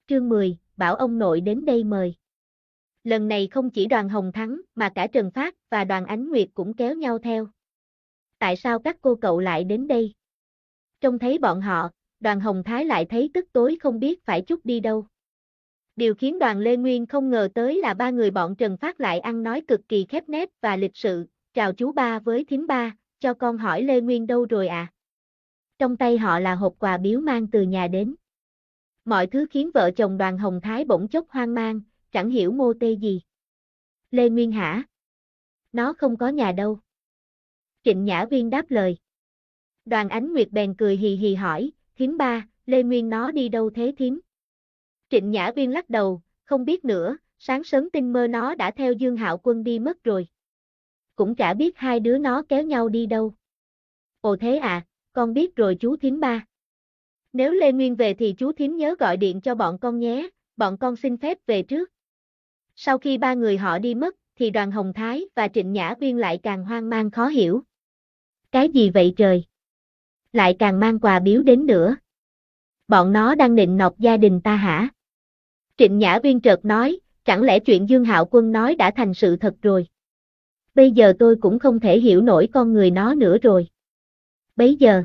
Chương 10, bảo ông nội đến đây mời. Lần này không chỉ Đoàn Hồng Thắng mà cả Trần Phát và Đoàn Ánh Nguyệt cũng kéo nhau theo. Tại sao các cô cậu lại đến đây? Trông thấy bọn họ, Đoàn Hồng Thái lại thấy tức tối không biết phải chúc đi đâu. Điều khiến Đoàn Lê Nguyên không ngờ tới là ba người bọn Trần Phát lại ăn nói cực kỳ khép nép và lịch sự. Chào chú ba với thím ba, cho con hỏi Lê Nguyên đâu rồi à? Trong tay họ là hộp quà biếu mang từ nhà đến. Mọi thứ khiến vợ chồng Đoàn Hồng Thái bỗng chốc hoang mang, chẳng hiểu mô tê gì. Lê Nguyên hả? Nó không có nhà đâu. Trịnh Nhã Viên đáp lời. Đoàn Ánh Nguyệt bèn cười hì hì hỏi, thím ba, Lê Nguyên nó đi đâu thế thím? Trịnh Nhã Viên lắc đầu, không biết nữa, sáng sớm tinh mơ nó đã theo Dương Hạo Quân đi mất rồi. Cũng chả biết hai đứa nó kéo nhau đi đâu. Ồ thế à, con biết rồi chú thím ba. Nếu Lê Nguyên về thì chú thím nhớ gọi điện cho bọn con nhé, bọn con xin phép về trước. Sau khi ba người họ đi mất, thì Đoàn Hồng Thái và Trịnh Nhã Viên lại càng hoang mang khó hiểu. Cái gì vậy trời? Lại càng mang quà biếu đến nữa. Bọn nó đang nịnh nọt gia đình ta hả? Trịnh Nhã Viên chợt nói, chẳng lẽ chuyện Dương Hạo Quân nói đã thành sự thật rồi? Bây giờ tôi cũng không thể hiểu nổi con người nó nữa rồi. Bấy giờ,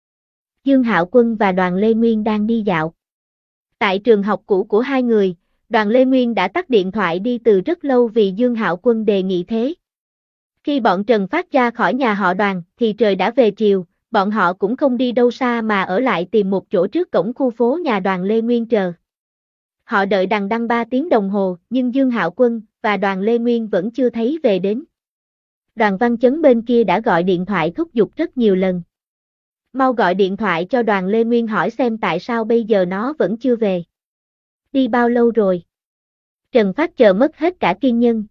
Dương Hạo Quân và Đoàn Lê Nguyên đang đi dạo. Tại trường học cũ của hai người, Đoàn Lê Nguyên đã tắt điện thoại đi từ rất lâu vì Dương Hạo Quân đề nghị thế. Khi bọn Trần Phát ra khỏi nhà họ Đoàn thì trời đã về chiều, bọn họ cũng không đi đâu xa mà ở lại tìm một chỗ trước cổng khu phố nhà Đoàn Lê Nguyên chờ. Họ đợi đằng đẵng 3 tiếng đồng hồ nhưng Dương Hạo Quân và Đoàn Lê Nguyên vẫn chưa thấy về đến. Đoàn Văn Chấn bên kia đã gọi điện thoại thúc giục rất nhiều lần. Mau gọi điện thoại cho Đoàn Lê Nguyên hỏi xem tại sao bây giờ nó vẫn chưa về. Đi bao lâu rồi? Trần Phát chờ mất hết cả kiên nhẫn.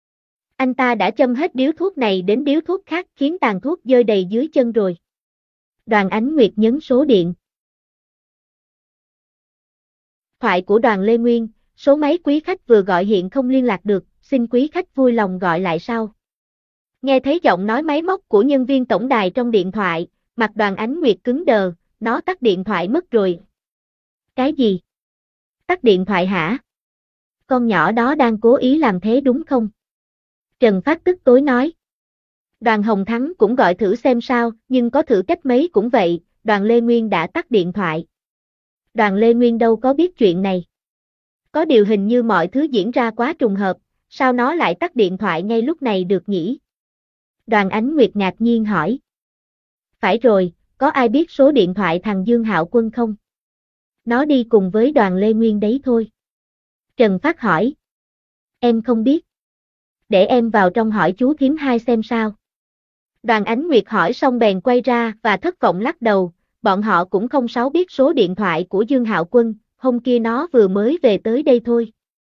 Anh ta đã châm hết điếu thuốc này đến điếu thuốc khác khiến tàn thuốc rơi đầy dưới chân rồi. Đoàn Ánh Nguyệt nhấn số điện. Thoại của Đoàn Lê Nguyên, số máy quý khách vừa gọi hiện không liên lạc được, xin quý khách vui lòng gọi lại sau. Nghe thấy giọng nói máy móc của nhân viên tổng đài trong điện thoại, mặt Đoàn Ánh Nguyệt cứng đờ, nó tắt điện thoại mất rồi. Cái gì? Tắt điện thoại hả? Con nhỏ đó đang cố ý làm thế đúng không? Trần Phát tức tối nói. Đoàn Hồng Thắng cũng gọi thử xem sao, nhưng có thử cách mấy cũng vậy, Đoàn Lê Nguyên đã tắt điện thoại. Đoàn Lê Nguyên đâu có biết chuyện này. Có điều hình như mọi thứ diễn ra quá trùng hợp, sao nó lại tắt điện thoại ngay lúc này được nhỉ? Đoàn Ánh Nguyệt ngạc nhiên hỏi. Phải rồi, có ai biết số điện thoại thằng Dương Hạo Quân không? Nó đi cùng với Đoàn Lê Nguyên đấy thôi. Trần Phát hỏi. Em không biết. Để em vào trong hỏi chú thím hai xem sao. Đoàn Ánh Nguyệt hỏi xong bèn quay ra và thất vọng lắc đầu, bọn họ cũng không sáu biết số điện thoại của Dương Hạo Quân, hôm kia nó vừa mới về tới đây thôi.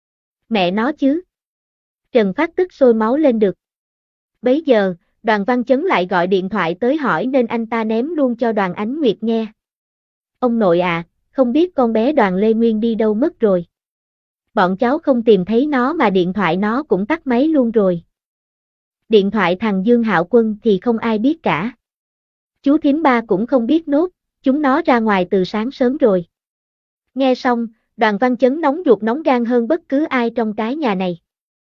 Mẹ nó chứ. Trần Phát tức sôi máu lên được. Bấy giờ, Đoàn Văn Chấn lại gọi điện thoại tới hỏi nên anh ta ném luôn cho Đoàn Ánh Nguyệt nghe. Ông nội à, không biết con bé Đoàn Lê Nguyên đi đâu mất rồi. Bọn cháu không tìm thấy nó mà điện thoại nó cũng tắt máy luôn rồi. Điện thoại thằng Dương Hạo Quân thì không ai biết cả. Chú thím ba cũng không biết nốt, chúng nó ra ngoài từ sáng sớm rồi. Nghe xong, Đoàn Văn Chấn nóng ruột nóng gan hơn bất cứ ai trong cái nhà này.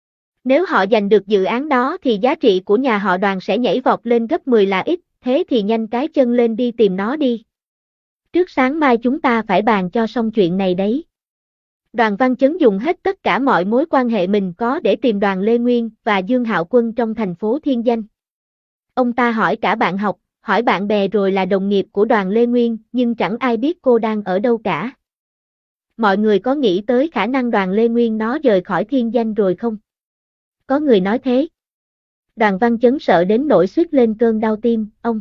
Nếu họ giành được dự án đó thì giá trị của nhà họ Đoàn sẽ nhảy vọt lên gấp 10 là ít, thế thì nhanh cái chân lên đi tìm nó đi. Trước sáng mai chúng ta phải bàn cho xong chuyện này đấy. Đoàn Văn Chấn dùng hết tất cả mọi mối quan hệ mình có để tìm Đoàn Lê Nguyên và Dương Hạo Quân trong thành phố Thiên Danh. Ông ta hỏi cả bạn học, hỏi bạn bè rồi là đồng nghiệp của Đoàn Lê Nguyên, nhưng chẳng ai biết cô đang ở đâu cả. Mọi người có nghĩ tới khả năng Đoàn Lê Nguyên nó rời khỏi Thiên Danh rồi không? Có người nói thế. Đoàn Văn Chấn sợ đến nỗi suýt lên cơn đau tim, ông.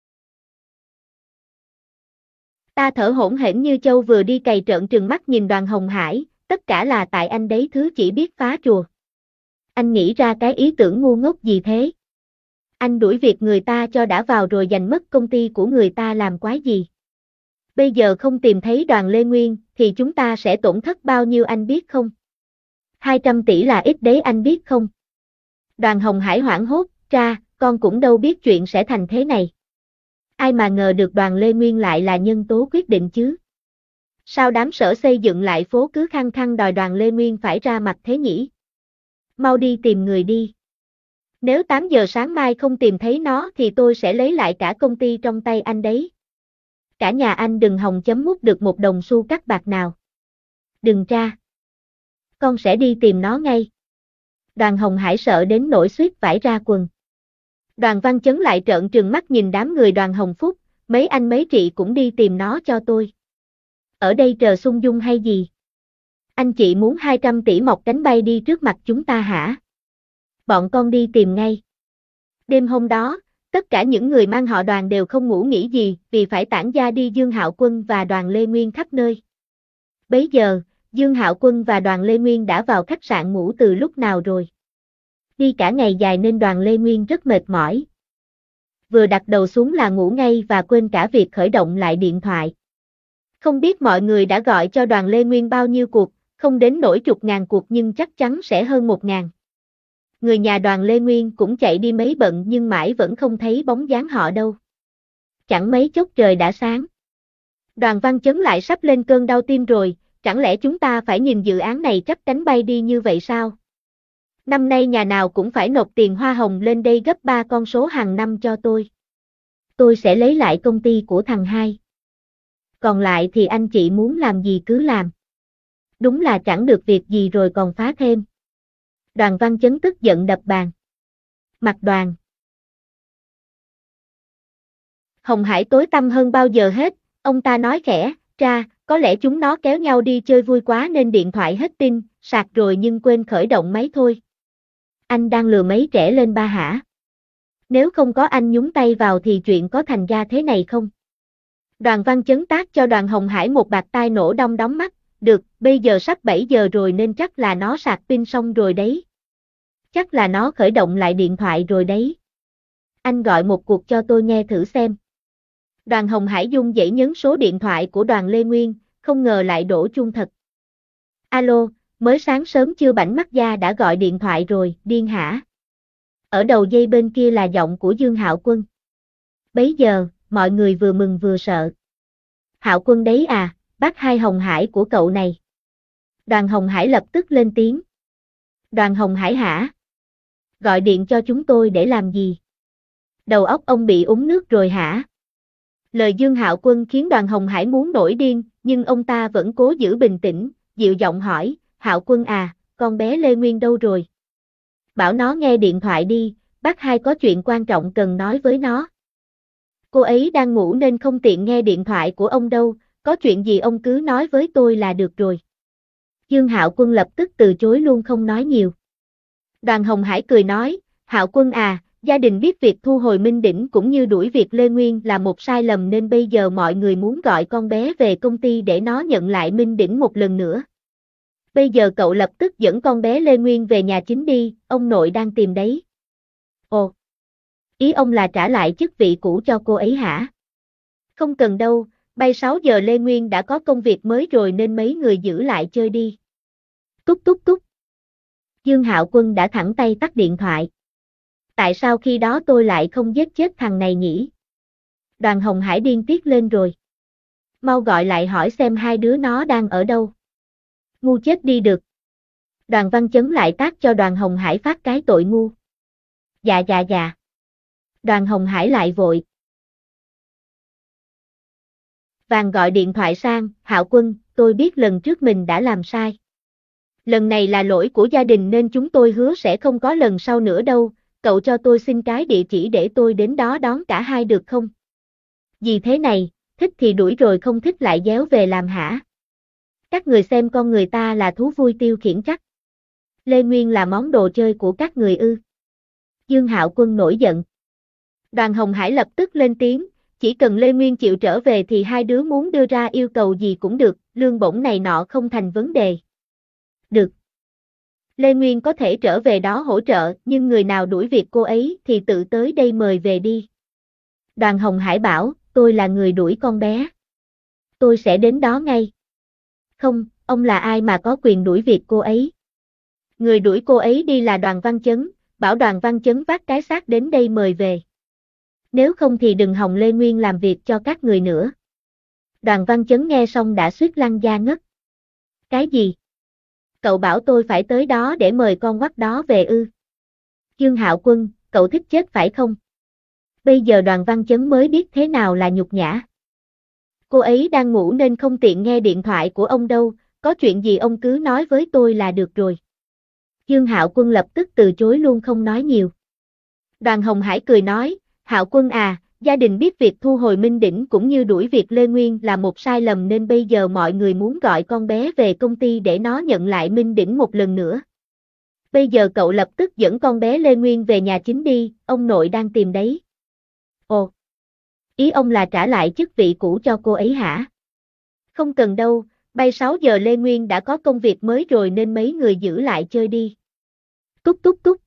Ta thở hổn hển như trâu vừa đi cày trợn trừng mắt nhìn Đoàn Hồng Hải, tất cả là tại anh đấy thứ chỉ biết phá rùa. Anh nghĩ ra cái ý tưởng ngu ngốc gì thế? Anh đuổi việc người ta cho đã vào rồi giành mất công ty của người ta làm quái gì? Bây giờ không tìm thấy Đoàn Lê Nguyên thì chúng ta sẽ tổn thất bao nhiêu anh biết không? 200 tỷ là ít đấy anh biết không? Đoàn Hồng Hải hoảng hốt, cha, con cũng đâu biết chuyện sẽ thành thế này. Ai mà ngờ được Đoàn Lê Nguyên lại là nhân tố quyết định chứ. Sao đám sở xây dựng lại phố cứ khăng khăng đòi đoàn Lê Nguyên phải ra mặt thế nhỉ? Mau đi tìm người đi. Nếu 8 giờ sáng mai không tìm thấy nó thì tôi sẽ lấy lại cả công ty trong tay anh đấy. Cả nhà anh đừng hòng chấm mút được một đồng xu cắt bạc nào. Đừng tra. Con sẽ đi tìm nó ngay. Đoàn Hồng Hải sợ đến nỗi suýt vải ra quần. Đoàn Văn Chấn lại trợn trừng mắt nhìn đám người Đoàn Hồng Phúc, mấy anh mấy chị cũng đi tìm nó cho tôi. Ở đây trờ sung dung hay gì? Anh chị muốn 200 tỷ mọc cánh bay đi trước mặt chúng ta hả? Bọn con đi tìm ngay. Đêm hôm đó, tất cả những người mang họ Đoàn đều không ngủ nghỉ gì vì phải tản gia đi Dương Hạo Quân và Đoàn Lê Nguyên khắp nơi. Bấy giờ, Dương Hạo Quân và Đoàn Lê Nguyên đã vào khách sạn ngủ từ lúc nào rồi. Đi cả ngày dài nên Đoàn Lê Nguyên rất mệt mỏi. Vừa đặt đầu xuống là ngủ ngay và quên cả việc khởi động lại điện thoại. Không biết mọi người đã gọi cho Đoàn Lê Nguyên bao nhiêu cuộc, không đến nỗi chục ngàn cuộc nhưng chắc chắn sẽ hơn 1.000. Người nhà Đoàn Lê Nguyên cũng chạy đi mấy bận nhưng mãi vẫn không thấy bóng dáng họ đâu. Chẳng mấy chốc trời đã sáng. Đoàn Văn Chấn lại sắp lên cơn đau tim rồi, chẳng lẽ chúng ta phải nhìn dự án này chắp cánh bay đi như vậy sao? Năm nay nhà nào cũng phải nộp tiền hoa hồng lên đây gấp 3 con số hàng năm cho tôi. Tôi sẽ lấy lại công ty của thằng hai. Còn lại thì anh chị muốn làm gì cứ làm. Đúng là chẳng được việc gì rồi còn phá thêm. Đoàn Văn Chấn tức giận đập bàn. Mặt Đoàn Hồng Hải tối tăm hơn bao giờ hết, ông ta nói khẽ, ra, có lẽ chúng nó kéo nhau đi chơi vui quá nên điện thoại hết pin, sạc rồi nhưng quên khởi động máy thôi. Anh đang lừa mấy trẻ lên ba hả? Nếu không có anh nhúng tay vào thì chuyện có thành ra thế này không? Đoàn Văn Chấn tát cho Đoàn Hồng Hải một bạt tai nổ đong đóm mắt, được, bây giờ sắp 7 giờ rồi nên chắc là nó sạc pin xong rồi đấy. Chắc là nó khởi động lại điện thoại rồi đấy. Anh gọi một cuộc cho tôi nghe thử xem. Đoàn Hồng Hải run rẩy nhấn số điện thoại của Đoàn Lê Nguyên, không ngờ lại đổ chuông thật. Alo, mới sáng sớm chưa bảnh mắt da đã gọi điện thoại rồi, điên hả? Ở đầu dây bên kia là giọng của Dương Hạo Quân. Bấy giờ, mọi người vừa mừng vừa sợ. Hạo Quân đấy à, bác hai Hồng Hải của cậu này. Đoàn Hồng Hải lập tức lên tiếng. Đoàn Hồng Hải hả? Gọi điện cho chúng tôi để làm gì? Đầu óc ông bị uống nước rồi hả? Lời Dương Hạo Quân khiến Đoàn Hồng Hải muốn nổi điên, nhưng ông ta vẫn cố giữ bình tĩnh, dịu giọng hỏi, Hạo Quân à, con bé Lê Nguyên đâu rồi? Bảo nó nghe điện thoại đi, bác hai có chuyện quan trọng cần nói với nó. Cô ấy đang ngủ nên không tiện nghe điện thoại của ông đâu, có chuyện gì ông cứ nói với tôi là được rồi. Dương Hạo Quân lập tức từ chối luôn không nói nhiều. Đoàn Hồng Hải cười nói, Hạo Quân à, gia đình biết việc thu hồi Minh Đỉnh cũng như đuổi việc Lê Nguyên là một sai lầm nên bây giờ mọi người muốn gọi con bé về công ty để nó nhận lại Minh Đỉnh một lần nữa. Bây giờ cậu lập tức dẫn con bé Lê Nguyên về nhà chính đi, ông nội đang tìm đấy. Ồ, ý ông là trả lại chức vị cũ cho cô ấy hả? Không cần đâu, bay 6 giờ Lê Nguyên đã có công việc mới rồi nên mấy người giữ lại chơi đi. Túc túc túc. Dương Hạo Quân đã thẳng tay tắt điện thoại. Tại sao khi đó tôi lại không giết chết thằng này nhỉ? Đoàn Hồng Hải điên tiết lên rồi. Mau gọi lại hỏi xem hai đứa nó đang ở đâu. Ngu chết đi được. Đoàn Văn Chấn lại tát cho Đoàn Hồng Hải phát cái tội ngu. Dạ. Đoàn Hồng Hải lại vội vàng gọi điện thoại sang, Hạo Quân, tôi biết lần trước mình đã làm sai. Lần này là lỗi của gia đình nên chúng tôi hứa sẽ không có lần sau nữa đâu, cậu cho tôi xin cái địa chỉ để tôi đến đó đón cả hai được không? Gì thế này, thích thì đuổi rồi không thích lại déo về làm hả? Các người xem con người ta là thú vui tiêu khiển chắc. Lê Nguyên là món đồ chơi của các người ư? Dương Hạo Quân nổi giận. Đoàn Hồng Hải lập tức lên tiếng, chỉ cần Lê Nguyên chịu trở về thì hai đứa muốn đưa ra yêu cầu gì cũng được, lương bổng này nọ không thành vấn đề. Được. Lê Nguyên có thể trở về đó hỗ trợ, nhưng người nào đuổi việc cô ấy thì tự tới đây mời về đi. Đoàn Hồng Hải bảo, tôi là người đuổi con bé. Tôi sẽ đến đó ngay. Không, ông là ai mà có quyền đuổi việc cô ấy? Người đuổi cô ấy đi là Đoàn Văn Chấn, bảo Đoàn Văn Chấn vác cái xác đến đây mời về. Nếu không thì đừng hòng Lê Nguyên làm việc cho các người nữa. Đoàn Văn Chấn nghe xong đã suýt lăn da ngất. Cái gì? Cậu bảo tôi phải tới đó để mời con quắc đó về ư? Dương Hạo Quân, cậu thích chết phải không? Bây giờ Đoàn Văn Chấn mới biết thế nào là nhục nhã. Cô ấy đang ngủ nên không tiện nghe điện thoại của ông đâu, có chuyện gì ông cứ nói với tôi là được rồi. Dương Hạo Quân lập tức từ chối luôn không nói nhiều. Đoàn Hồng Hải cười nói, Hạo Quân à, gia đình biết việc thu hồi Minh Đỉnh cũng như đuổi việc Lê Nguyên là một sai lầm nên bây giờ mọi người muốn gọi con bé về công ty để nó nhận lại Minh Đỉnh một lần nữa. Bây giờ cậu lập tức dẫn con bé Lê Nguyên về nhà chính đi, ông nội đang tìm đấy. Ồ, ý ông là trả lại chức vị cũ cho cô ấy hả? Không cần đâu, bay 6 giờ Lê Nguyên đã có công việc mới rồi nên mấy người giữ lại chơi đi. Cúc cúc cúc.